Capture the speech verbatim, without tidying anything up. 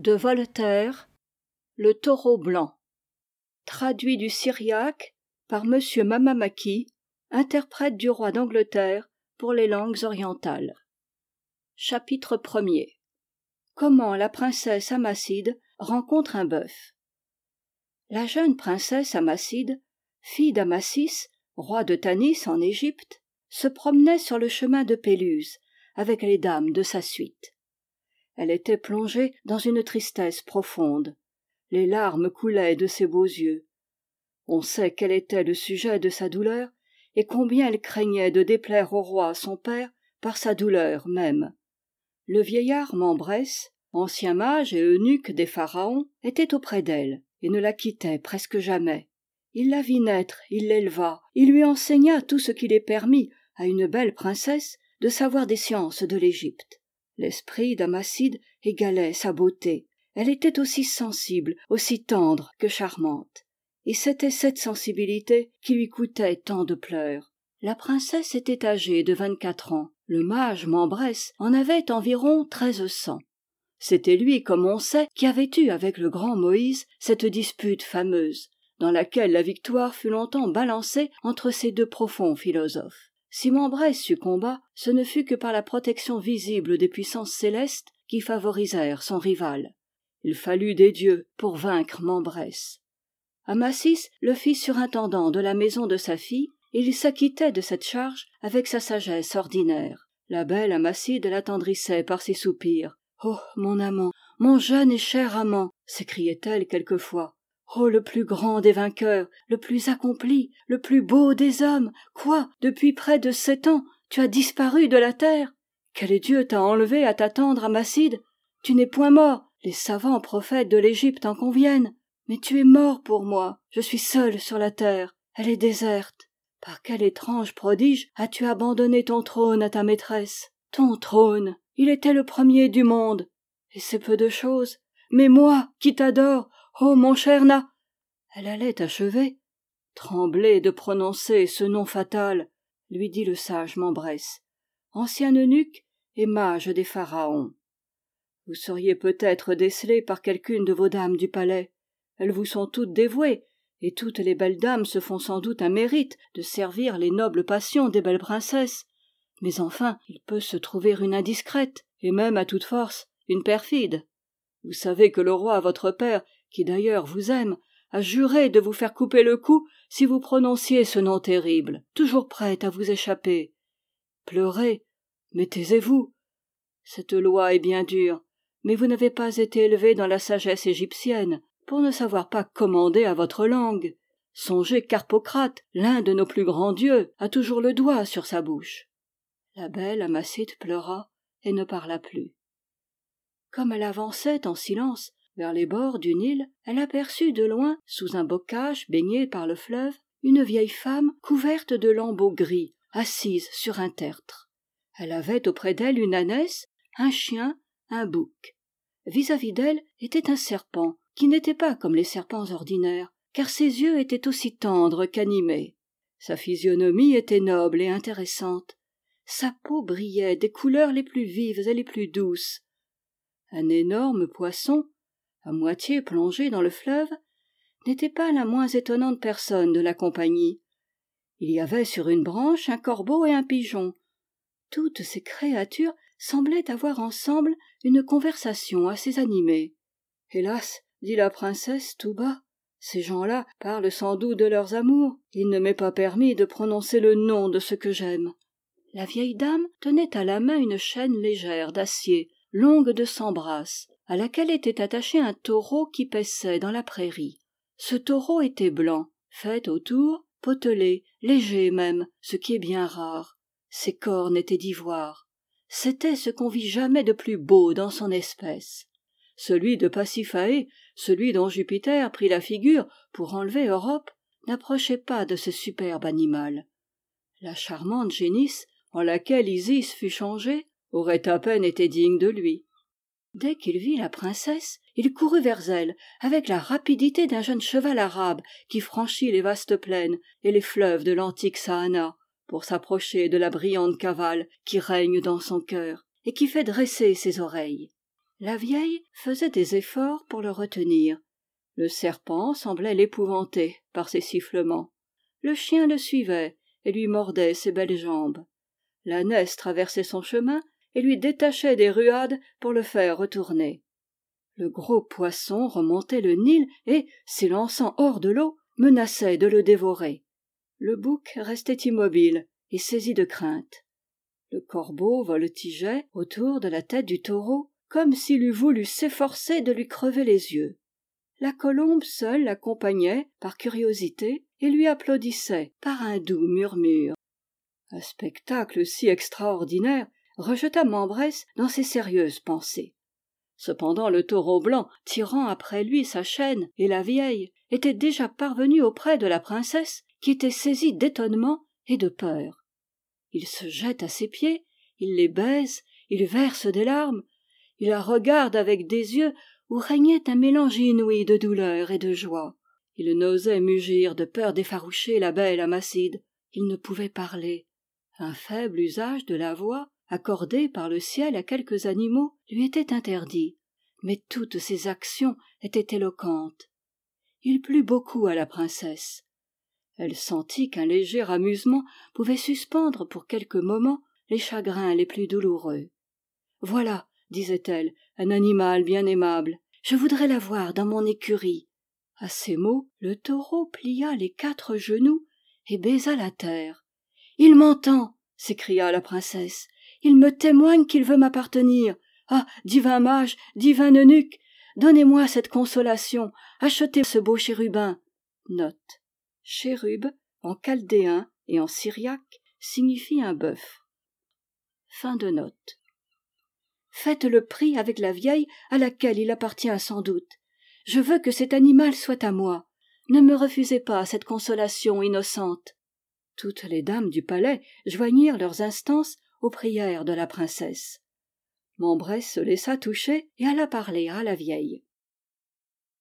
De Voltaire, Le taureau blanc. Traduit du syriaque par Monsieur Mamamaki, interprète du roi d'Angleterre pour les langues orientales. Chapitre premier. Comment la princesse Amacide rencontre un bœuf. La jeune princesse Amacide, fille d'Amasis, roi de Tanis en Égypte, se promenait sur le chemin de Péluse avec les dames de sa suite. Elle était plongée dans une tristesse profonde. Les larmes coulaient de ses beaux yeux. On sait quel était le sujet de sa douleur et combien elle craignait de déplaire au roi son père par sa douleur même. Le vieillard Mambrès, ancien mage et eunuque des pharaons, était auprès d'elle et ne la quittait presque jamais. Il la vit naître, il l'éleva, il lui enseigna tout ce qu'il est permis à une belle princesse de savoir des sciences de l'Égypte. L'esprit d'Amacide égalait sa beauté. Elle était aussi sensible, aussi tendre que charmante. Et c'était cette sensibilité qui lui coûtait tant de pleurs. La princesse était âgée de vingt-quatre ans. Le mage Mambrès en avait environ treize cents. C'était lui, comme on sait, qui avait eu avec le grand Moïse cette dispute fameuse, dans laquelle la victoire fut longtemps balancée entre ces deux profonds philosophes. Si Mambrès succomba, ce ne fut que par la protection visible des puissances célestes qui favorisèrent son rival. Il fallut des dieux pour vaincre Mambrès. Amasis le fit surintendant de la maison de sa fille, et il s'acquittait de cette charge avec sa sagesse ordinaire. La belle Amacide l'attendrissait par ses soupirs. « Oh, mon amant, mon jeune et cher amant !» s'écriait-elle quelquefois. « Oh, le plus grand des vainqueurs, le plus accompli, le plus beau des hommes, quoi, depuis près de sept ans, tu as disparu de la terre? Quel Dieu t'a enlevé à t'attendre, Amacide? Tu n'es point mort, les savants prophètes de l'Égypte en conviennent, mais tu es mort pour moi, je suis seule sur la terre, elle est déserte. Par quel étrange prodige as-tu abandonné ton trône à ta maîtresse? Ton trône, il était le premier du monde, et c'est peu de chose, mais moi, qui t'adore, oh mon cher Na... » Elle allait achever. « Tremblez de prononcer ce nom fatal, » lui dit le sage Mambrès, ancien eunuque et mage des pharaons. « Vous seriez peut-être décelé par quelqu'une de vos dames du palais. Elles vous sont toutes dévouées, et toutes les belles dames se font sans doute un mérite de servir les nobles passions des belles princesses. Mais enfin, il peut se trouver une indiscrète, et même à toute force, une perfide. Vous savez que le roi votre père, qui d'ailleurs vous aime, a juré de vous faire couper le cou si vous prononciez ce nom terrible, toujours prête à vous échapper. Pleurez, mais taisez-vous. Cette loi est bien dure, mais vous n'avez pas été élevé dans la sagesse égyptienne pour ne savoir pas commander à votre langue. Songez qu'Harpocrate, l'un de nos plus grands dieux, a toujours le doigt sur sa bouche. » La belle Amacide pleura et ne parla plus. Comme elle avançait en silence vers les bords du Nil, elle aperçut de loin, sous un bocage baigné par le fleuve, une vieille femme couverte de lambeaux gris, assise sur un tertre. Elle avait auprès d'elle une ânesse, un chien, un bouc. Vis-à-vis d'elle était un serpent, qui n'était pas comme les serpents ordinaires, car ses yeux étaient aussi tendres qu'animés. Sa physionomie était noble et intéressante. Sa peau brillait des couleurs les plus vives et les plus douces. Un énorme poisson, à moitié plongé dans le fleuve, n'était pas la moins étonnante personne de la compagnie. Il y avait sur une branche un corbeau et un pigeon. Toutes ces créatures semblaient avoir ensemble une conversation assez animée. « Hélas, » dit la princesse tout bas, « ces gens-là parlent sans doute de leurs amours. Il ne m'est pas permis de prononcer le nom de ce que j'aime. » La vieille dame tenait à la main une chaîne légère d'acier, longue de cent brasses, à laquelle était attaché un taureau qui paissait dans la prairie. Ce taureau était blanc, fait autour, potelé, léger même, ce qui est bien rare. Ses cornes étaient d'ivoire. C'était ce qu'on vit jamais de plus beau dans son espèce. Celui de Pasiphaë, celui dont Jupiter prit la figure pour enlever Europe, n'approchait pas de ce superbe animal. La charmante génisse, en laquelle Isis fut changée, aurait à peine été digne de lui. Dès qu'il vit la princesse, il courut vers elle avec la rapidité d'un jeune cheval arabe qui franchit les vastes plaines et les fleuves de l'antique Sahana pour s'approcher de la brillante cavale qui règne dans son cœur et qui fait dresser ses oreilles. La vieille faisait des efforts pour le retenir. Le serpent semblait l'épouvanter par ses sifflements. Le chien le suivait et lui mordait ses belles jambes. L'ânesse traversait son chemin et lui détachait des ruades pour le faire retourner. Le gros poisson remontait le Nil et, s'élançant hors de l'eau, menaçait de le dévorer. Le bouc restait immobile et saisi de crainte. Le corbeau voltigeait autour de la tête du taureau comme s'il eût voulu s'efforcer de lui crever les yeux. La colombe seule l'accompagnait par curiosité et lui applaudissait par un doux murmure. Un spectacle si extraordinaire rejeta Mambresse dans ses sérieuses pensées. Cependant le taureau blanc, tirant après lui sa chaîne, et la vieille, était déjà parvenu auprès de la princesse, qui était saisie d'étonnement et de peur. Il se jette à ses pieds, il les baise, il verse des larmes, il la regarde avec des yeux où régnait un mélange inouï de douleur et de joie. Il n'osait mugir de peur d'effaroucher la belle Amaside. Il ne pouvait parler. Un faible usage de la voix, accordé par le ciel à quelques animaux, lui était interdit, mais toutes ses actions étaient éloquentes. Il plut beaucoup à la princesse. Elle sentit qu'un léger amusement pouvait suspendre pour quelques moments les chagrins les plus douloureux. « Voilà, disait-elle, un animal bien aimable. Je voudrais l'avoir dans mon écurie. » À ces mots, le taureau plia les quatre genoux et baisa la terre. « Il m'entend !» s'écria la princesse. « Il me témoigne qu'il veut m'appartenir. Ah, divin mage, divin eunuque, donnez-moi cette consolation, achetez ce beau chérubin. » Note. Chérub, en chaldéen et en syriaque, signifie un bœuf. Fin de note. Faites le prix avec la vieille à laquelle il appartient sans doute. Je veux que cet animal soit à moi. Ne me refusez pas cette consolation innocente. Toutes les dames du palais joignirent leurs instances aux prières de la princesse. Mambresse se laissa toucher et alla parler à la vieille.